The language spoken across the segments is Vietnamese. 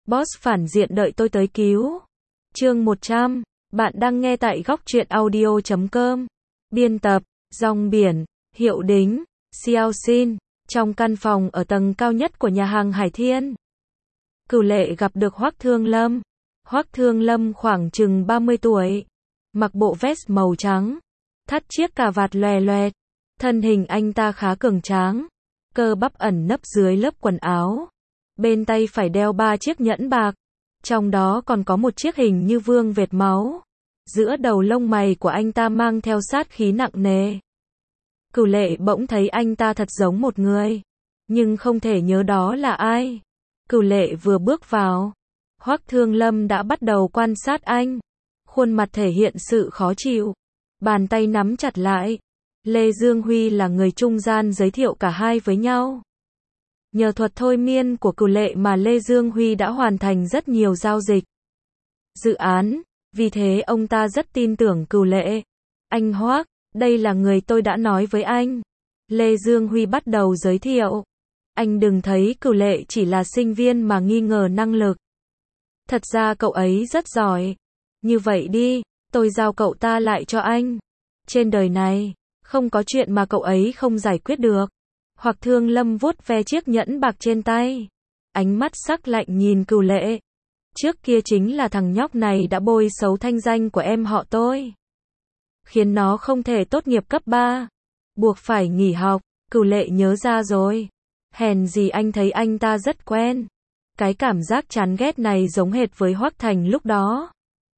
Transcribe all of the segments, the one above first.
Boss phản diện đợi tôi tới cứu. Chương 100. Bạn đang nghe tại góc truyện audio.com. Biên tập, Rong Biển, Hiệu Đính, Xiao Xin. Trong căn phòng ở tầng cao nhất của nhà hàng Hải Thiên, Cửu Lệ gặp được Hoắc Thương Lâm. Hoắc Thương Lâm khoảng chừng 30 tuổi, mặc bộ vest màu trắng, thắt chiếc cà vạt loè loẹt. Thân hình anh ta khá cường tráng, cơ bắp ẩn nấp dưới lớp quần áo. Bên tay phải đeo 3 chiếc nhẫn bạc, trong đó còn có một chiếc hình như vương vệt máu. Giữa đầu lông mày của anh ta mang theo sát khí nặng nề. Cửu Lệ bỗng thấy anh ta thật giống một người, nhưng không thể nhớ đó là ai. Cửu Lệ vừa bước vào, Hoắc Thương Lâm đã bắt đầu quan sát anh. Khuôn mặt thể hiện sự khó chịu, bàn tay nắm chặt lại. Lê Dương Huy là người trung gian giới thiệu cả hai với nhau. Nhờ thuật thôi miên của Cửu Lệ mà Lê Dương Huy đã hoàn thành rất nhiều giao dịch, dự án, vì thế ông ta rất tin tưởng Cửu Lệ. Anh Hoắc, đây là người tôi đã nói với anh. Lê Dương Huy bắt đầu giới thiệu. Anh đừng thấy Cửu Lệ chỉ là sinh viên mà nghi ngờ năng lực. Thật ra cậu ấy rất giỏi. Như vậy đi, tôi giao cậu ta lại cho anh. Trên đời này, không có chuyện mà cậu ấy không giải quyết được. Hoắc Thương Lâm vuốt ve chiếc nhẫn bạc trên tay, ánh mắt sắc lạnh nhìn Cửu Lệ. Trước kia chính là thằng nhóc này đã bôi xấu thanh danh của em họ tôi, khiến nó không thể tốt nghiệp cấp 3, buộc phải nghỉ học. Cửu Lệ nhớ ra rồi. Hèn gì anh thấy anh ta rất quen. Cái cảm giác chán ghét này giống hệt với Hoắc Thành lúc đó.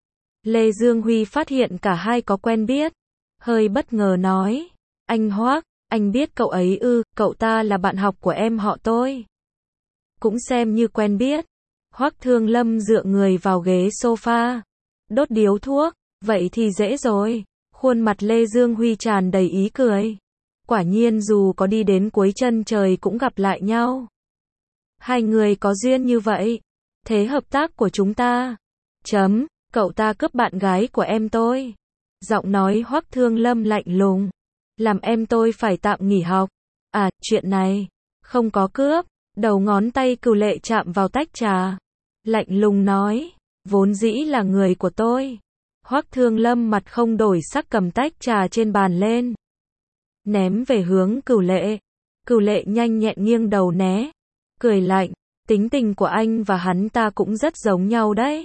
Lê Dương Huy phát hiện cả hai có quen biết, hơi bất ngờ nói. Anh Hoắc, anh biết cậu ấy ư? Cậu ta là bạn học của em họ tôi. Cũng xem như quen biết. Hoắc Thương Lâm dựa người vào ghế sofa, đốt điếu thuốc. Vậy thì dễ rồi. Khuôn mặt Lê Dương Huy tràn đầy ý cười. Quả nhiên dù có đi đến cuối chân trời cũng gặp lại nhau. Hai người có duyên như vậy. Thế hợp tác của chúng ta. Cậu ta cướp bạn gái của em tôi. Giọng nói Hoắc Thương Lâm lạnh lùng. Làm em tôi phải tạm nghỉ học. À, chuyện này, không có cướp. Đầu ngón tay Cửu Lệ chạm vào tách trà, lạnh lùng nói. Vốn dĩ là người của tôi. Hoắc Thương Lâm mặt không đổi sắc cầm tách trà trên bàn lên, ném về hướng Cửu Lệ. Cửu Lệ nhanh nhẹn nghiêng đầu né, cười lạnh. Tính tình của anh và hắn ta cũng rất giống nhau đấy.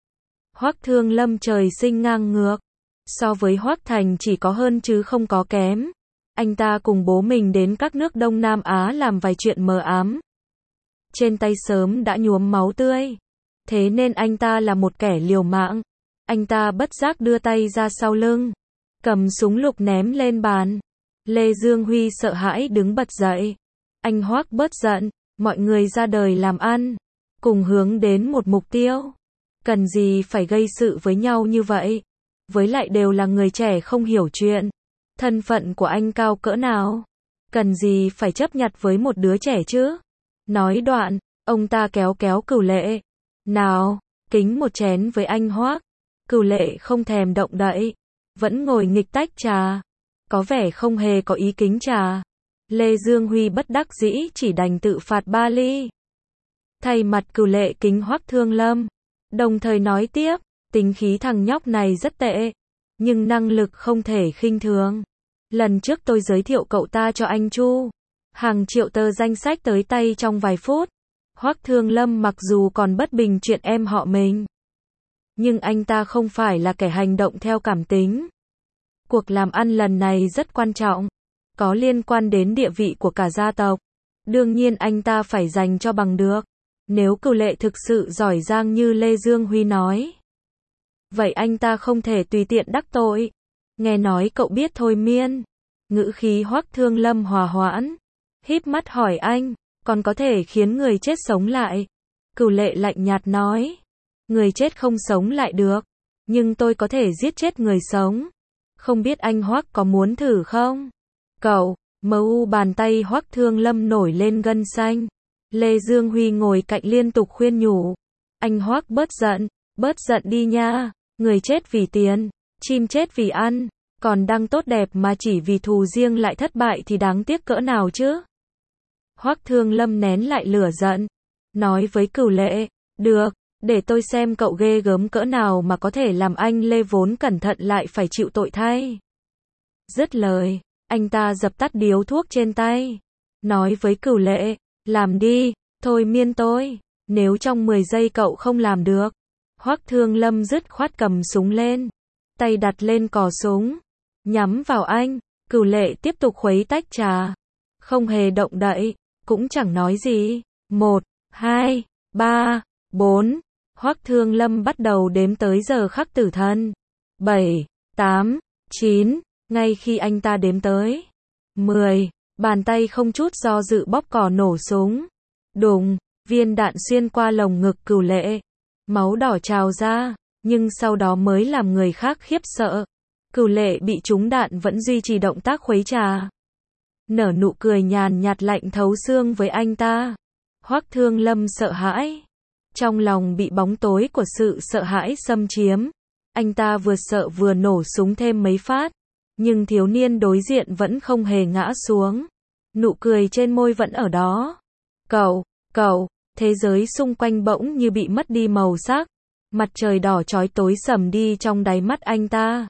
Hoắc Thương Lâm trời sinh ngang ngược, so với Hoắc Thành chỉ có hơn chứ không có kém. Anh ta cùng bố mình đến các nước Đông Nam Á làm vài chuyện mờ ám, trên tay sớm đã nhuốm máu tươi. Thế nên anh ta là một kẻ liều mạng. Anh ta bất giác đưa tay ra sau lưng, cầm súng lục ném lên bàn. Lê Dương Huy sợ hãi đứng bật dậy. Anh Hoắc bớt giận, mọi người ra đời làm ăn, cùng hướng đến một mục tiêu. Cần gì phải gây sự với nhau như vậy? Với lại đều là người trẻ không hiểu chuyện. Thân phận của anh cao cỡ nào? Cần gì phải chấp nhặt với một đứa trẻ chứ? Nói đoạn, ông ta kéo kéo Cửu Lệ. Nào, kính một chén với anh Hoắc. Cửu Lệ không thèm động đậy, vẫn ngồi nghịch tách trà, có vẻ không hề có ý kính trà. Lê Dương Huy bất đắc dĩ chỉ đành tự phạt 3 ly. Thay mặt Cửu Lệ kính Hoắc Thương Lâm, đồng thời nói tiếp, tính khí thằng nhóc này rất tệ, nhưng năng lực không thể khinh thường. Lần trước tôi giới thiệu cậu ta cho anh Chu, hàng triệu tờ danh sách tới tay trong vài phút. Hoắc Thương Lâm mặc dù còn bất bình chuyện em họ mình, nhưng anh ta không phải là kẻ hành động theo cảm tính. Cuộc làm ăn lần này rất quan trọng, có liên quan đến địa vị của cả gia tộc. Đương nhiên anh ta phải giành cho bằng được. Nếu Cửu Lệ thực sự giỏi giang như Lê Dương Huy nói, vậy anh ta không thể tùy tiện đắc tội. Nghe nói cậu biết thôi miên. Ngữ khí Hoắc Thương Lâm hòa hoãn, híp mắt hỏi anh, còn có thể khiến người chết sống lại? Cửu Lệ lạnh nhạt nói, người chết không sống lại được, nhưng tôi có thể giết chết người sống. Không biết anh Hoắc có muốn thử không? Cậu, bàn tay Hoắc Thương Lâm nổi lên gân xanh. Lê Dương Huy ngồi cạnh liên tục khuyên nhủ. Anh Hoắc bớt giận đi nha. Người chết vì tiền, chim chết vì ăn, còn đang tốt đẹp mà chỉ vì thù riêng lại thất bại thì đáng tiếc cỡ nào chứ? Hoắc Thương Lâm nén lại lửa giận, nói với Cửu Lệ, Được, để tôi xem cậu ghê gớm cỡ nào mà có thể làm anh Lê vốn cẩn thận lại phải chịu tội thay. Dứt lời, anh ta dập tắt điếu thuốc trên tay. Nói với Cửu Lệ, làm đi, thôi miên tôi, nếu trong 10 giây cậu không làm được. Hoắc Thương Lâm dứt khoát cầm súng lên, tay đặt lên cò súng, nhắm vào anh. Cửu Lệ tiếp tục khuấy tách trà, không hề động đậy, cũng chẳng nói gì. 1, 2, 3, 4. Hoắc Thương Lâm bắt đầu đếm tới giờ khắc tử thần. 7, 8, 9. Ngay khi anh ta đếm tới 10, bàn tay không chút do dự bóp cò nổ súng. Đùng, viên đạn xuyên qua lồng ngực Cửu Lệ. Máu đỏ trào ra, nhưng sau đó mới làm người khác khiếp sợ. Cửu Lệ bị trúng đạn vẫn duy trì động tác khuấy trà. Nở nụ cười nhàn nhạt lạnh thấu xương với anh ta. Hoắc Thương Lâm sợ hãi. Trong lòng bị bóng tối của sự sợ hãi xâm chiếm. Anh ta vừa sợ vừa nổ súng thêm mấy phát. Nhưng thiếu niên đối diện vẫn không hề ngã xuống. Nụ cười trên môi vẫn ở đó. Cậu, thế giới xung quanh bỗng như bị mất đi màu sắc. Mặt trời đỏ chói tối sầm đi trong đáy mắt anh ta.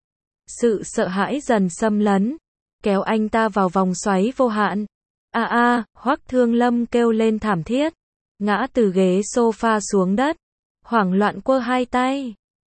Sự sợ hãi dần xâm lấn, kéo anh ta vào vòng xoáy vô hạn. Hoắc Thương Lâm kêu lên thảm thiết, ngã từ ghế sofa xuống đất, hoảng loạn quơ hai tay.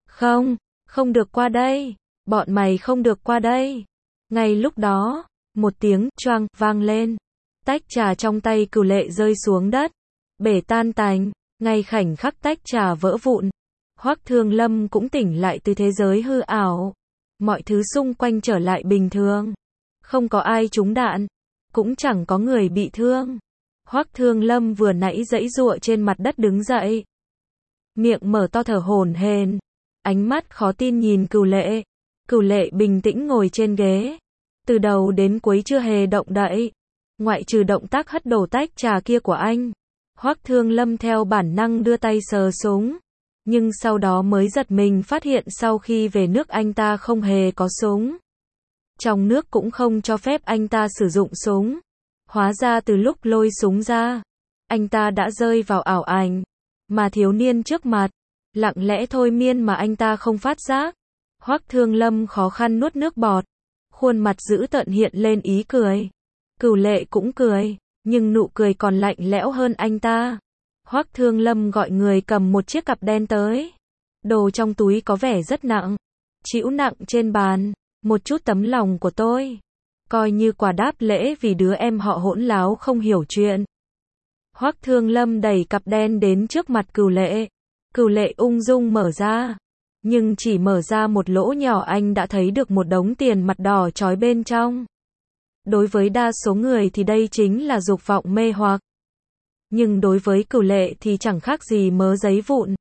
Không được qua đây, bọn mày không được qua đây. Ngay lúc đó, một tiếng choang vang lên, tách trà trong tay Cửu Lệ rơi xuống đất, bể tan tành. Ngay khoảnh khắc tách trà vỡ vụn, Hoắc Thương Lâm cũng tỉnh lại từ thế giới hư ảo. Mọi thứ xung quanh trở lại bình thường. Không có ai trúng đạn, cũng chẳng có người bị thương. Hoắc Thương Lâm vừa nãy giãy giụa trên mặt đất đứng dậy, miệng mở to thở hổn hển, ánh mắt khó tin nhìn Cửu Lệ. Cửu Lệ bình tĩnh ngồi trên ghế, từ đầu đến cuối chưa hề động đậy, ngoại trừ động tác hất đổ tách trà kia của anh. Hoắc Thương Lâm theo bản năng đưa tay sờ súng, nhưng sau đó mới giật mình phát hiện sau khi về nước anh ta không hề có súng. Trong nước cũng không cho phép anh ta sử dụng súng. Hóa ra từ lúc lôi súng ra, anh ta đã rơi vào ảo ảnh, mà thiếu niên trước mặt, lặng lẽ thôi miên mà anh ta không phát giác. Hoắc Thương Lâm khó khăn nuốt nước bọt, khuôn mặt dữ tợn hiện lên ý cười. Cửu Lệ cũng cười, nhưng nụ cười còn lạnh lẽo hơn anh ta. Hoắc Thương Lâm gọi người cầm một chiếc cặp đen tới. Đồ trong túi có vẻ rất nặng, trĩu nặng trên bàn. Một chút tấm lòng của tôi, coi như quà đáp lễ vì đứa em họ hỗn láo không hiểu chuyện. Hoắc Thương Lâm đẩy cặp đen đến trước mặt Cửu Lệ. Cửu Lệ ung dung mở ra, nhưng chỉ mở ra một lỗ nhỏ anh đã thấy được một đống tiền mặt đỏ chói bên trong. Đối với đa số người thì đây chính là dục vọng mê hoặc. Nhưng đối với Cửu Lệ thì chẳng khác gì mớ giấy vụn.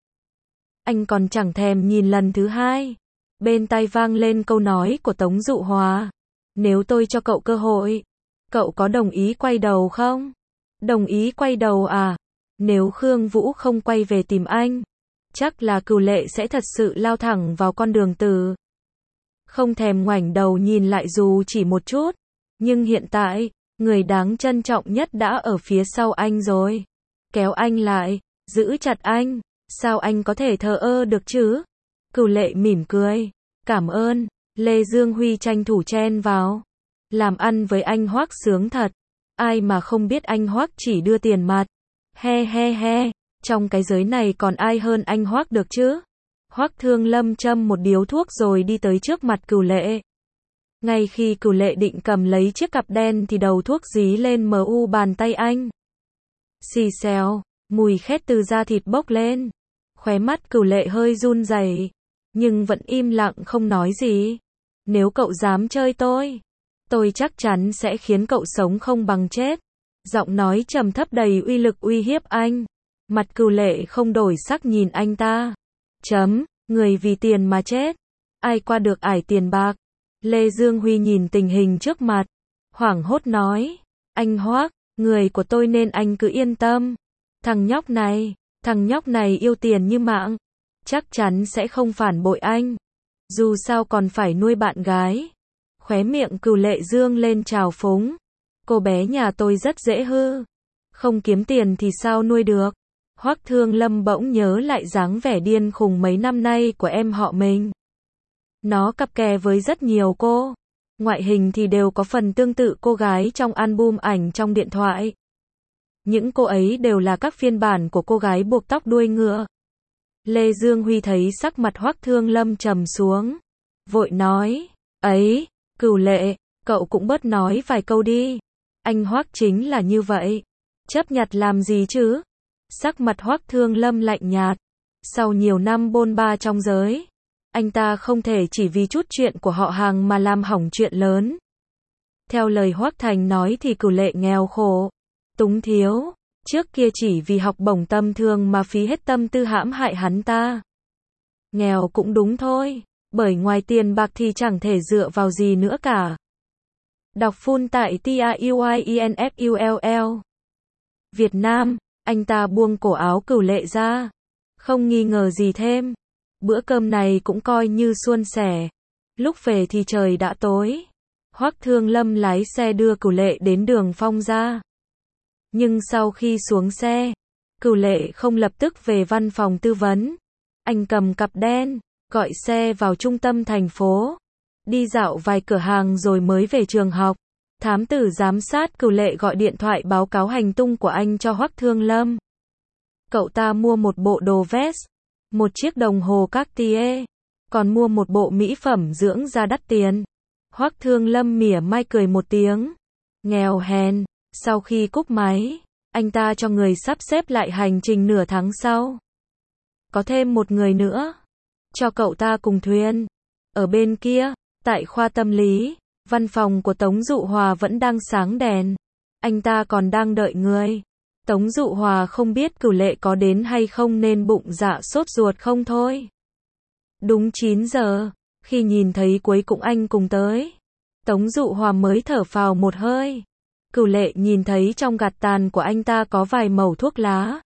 Anh còn chẳng thèm nhìn lần thứ hai. Bên tai vang lên câu nói của Tống Dụ Hòa. Nếu tôi cho cậu cơ hội, cậu có đồng ý quay đầu không? Đồng ý quay đầu à? Nếu Khương Vũ không quay về tìm anh, chắc là Cửu Lệ sẽ thật sự lao thẳng vào con đường tử. Không thèm ngoảnh đầu nhìn lại dù chỉ một chút. Nhưng hiện tại, người đáng trân trọng nhất đã ở phía sau anh rồi. Kéo anh lại, giữ chặt anh, sao anh có thể thờ ơ được chứ? Cửu Lệ mỉm cười, cảm ơn. Lê Dương Huy tranh thủ chen vào. Làm ăn với anh Hoắc sướng thật. Ai mà không biết anh Hoắc chỉ đưa tiền mặt. He he he, trong cái giới này còn ai hơn anh Hoắc được chứ? Hoắc Thương Lâm châm một điếu thuốc rồi đi tới trước mặt Cửu Lệ. Ngay khi Cửu Lệ định cầm lấy chiếc cặp đen thì đầu thuốc dí lên mu bàn tay anh. Xì xèo, mùi khét từ da thịt bốc lên. Khóe mắt Cửu Lệ hơi run rẩy, nhưng vẫn im lặng không nói gì. Nếu cậu dám chơi tôi chắc chắn sẽ khiến cậu sống không bằng chết. Giọng nói trầm thấp đầy uy lực uy hiếp anh. Mặt Cửu Lệ không đổi sắc nhìn anh ta. Người vì tiền mà chết, ai qua được ải tiền bạc. Lê Dương Huy nhìn tình hình trước mặt, hoảng hốt nói, anh Hoắc, người của tôi nên anh cứ yên tâm. Thằng nhóc này yêu tiền như mạng, chắc chắn sẽ không phản bội anh. Dù sao còn phải nuôi bạn gái. Khóe miệng Cửu Lệ dương lên trào phúng. Cô bé nhà tôi rất dễ hư. Không kiếm tiền thì sao nuôi được. Hoắc Thương Lâm bỗng nhớ lại dáng vẻ điên khùng mấy năm nay của em họ mình. Nó cặp kè với rất nhiều cô. Ngoại hình thì đều có phần tương tự cô gái trong album ảnh trong điện thoại. Những cô ấy đều là các phiên bản của cô gái buộc tóc đuôi ngựa. Lê Dương Huy thấy sắc mặt Hoắc Thương Lâm trầm xuống. Vội nói, ấy, Cửu Lệ, cậu cũng bớt nói vài câu đi. Anh Hoắc chính là như vậy. Chấp nhặt làm gì chứ? Sắc mặt Hoắc Thương Lâm lạnh nhạt. Sau nhiều năm bôn ba trong giới, anh ta không thể chỉ vì chút chuyện của họ hàng mà làm hỏng chuyện lớn. Theo lời Hoắc Thành nói thì Cửu Lệ nghèo khổ, túng thiếu, trước kia chỉ vì học bổng tầm thường mà phí hết tâm tư hãm hại hắn ta. Nghèo cũng đúng thôi, bởi ngoài tiền bạc thì chẳng thể dựa vào gì nữa cả. Đọc full tại TAUIENFULL. Việt Nam, anh ta buông cổ áo Cửu Lệ ra. Không nghi ngờ gì thêm. Bữa cơm này cũng coi như suôn sẻ. Lúc về thì trời đã tối. Hoắc Thương Lâm lái xe đưa Cửu Lệ đến đường Phong gia. Nhưng sau khi xuống xe, Cửu Lệ không lập tức về văn phòng tư vấn. Anh cầm cặp đen, gọi xe vào trung tâm thành phố. Đi dạo vài cửa hàng rồi mới về trường học. Thám tử giám sát Cửu Lệ gọi điện thoại báo cáo hành tung của anh cho Hoắc Thương Lâm. Cậu ta mua một bộ đồ vest, một chiếc đồng hồ Cartier, còn mua một bộ mỹ phẩm dưỡng da đắt tiền. Hoắc Thương Lâm mỉa mai cười một tiếng. Nghèo hèn. Sau khi cúp máy, anh ta cho người sắp xếp lại hành trình nửa tháng sau. Có thêm một người nữa, cho cậu ta cùng thuyền. Ở bên kia, tại khoa tâm lý, văn phòng của Tống Dụ Hòa vẫn đang sáng đèn. Anh ta còn đang đợi người. Tống Dụ Hòa không biết Cửu Lệ có đến hay không nên bụng dạ sốt ruột không thôi. Đúng 9 giờ, khi nhìn thấy cuối cùng anh cùng tới, Tống Dụ Hòa mới thở phào một hơi. Cửu Lệ nhìn thấy trong gạt tàn của anh ta có vài mẩu thuốc lá.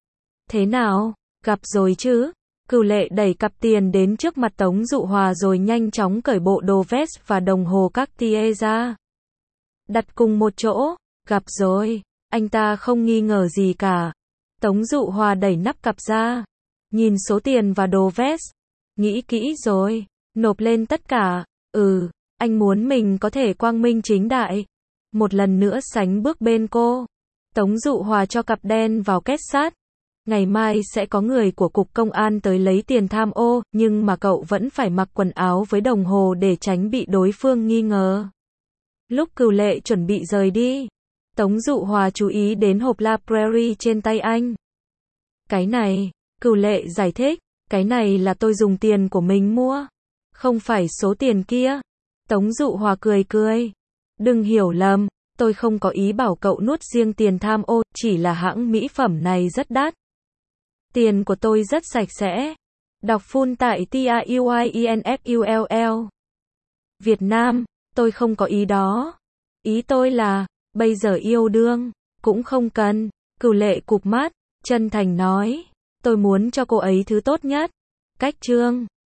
Thế nào, gặp rồi chứ? Cửu Lệ đẩy cặp tiền đến trước mặt Tống Dụ Hòa rồi nhanh chóng cởi bộ đồ vest và đồng hồ Cartier ra. Đặt cùng một chỗ, gặp rồi. Anh ta không nghi ngờ gì cả. Tống Dụ Hòa đẩy nắp cặp ra, nhìn số tiền và đồ vest. Nghĩ kỹ rồi, nộp lên tất cả. Anh muốn mình có thể quang minh chính đại. Một lần nữa sánh bước bên cô. Tống Dụ Hòa cho cặp đen vào két sắt. Ngày mai sẽ có người của cục công an tới lấy tiền tham ô, nhưng mà cậu vẫn phải mặc quần áo với đồng hồ để tránh bị đối phương nghi ngờ. Lúc Cửu Lệ chuẩn bị rời đi, Tống Dụ Hòa chú ý đến hộp La Prairie trên tay anh. Cái này, Cửu Lệ giải thích, cái này là tôi dùng tiền của mình mua, không phải số tiền kia. Tống Dụ Hòa cười cười. Đừng hiểu lầm, tôi không có ý bảo cậu nuốt riêng tiền tham ô, chỉ là hãng mỹ phẩm này rất đắt. Tiền của tôi rất sạch sẽ. Đọc full tại TAUIENFULL. Việt Nam, tôi không có ý đó. Ý tôi là, bây giờ yêu đương, cũng không cần. Cửu Lệ cụp mắt, chân thành nói. Tôi muốn cho cô ấy thứ tốt nhất. Cách chương.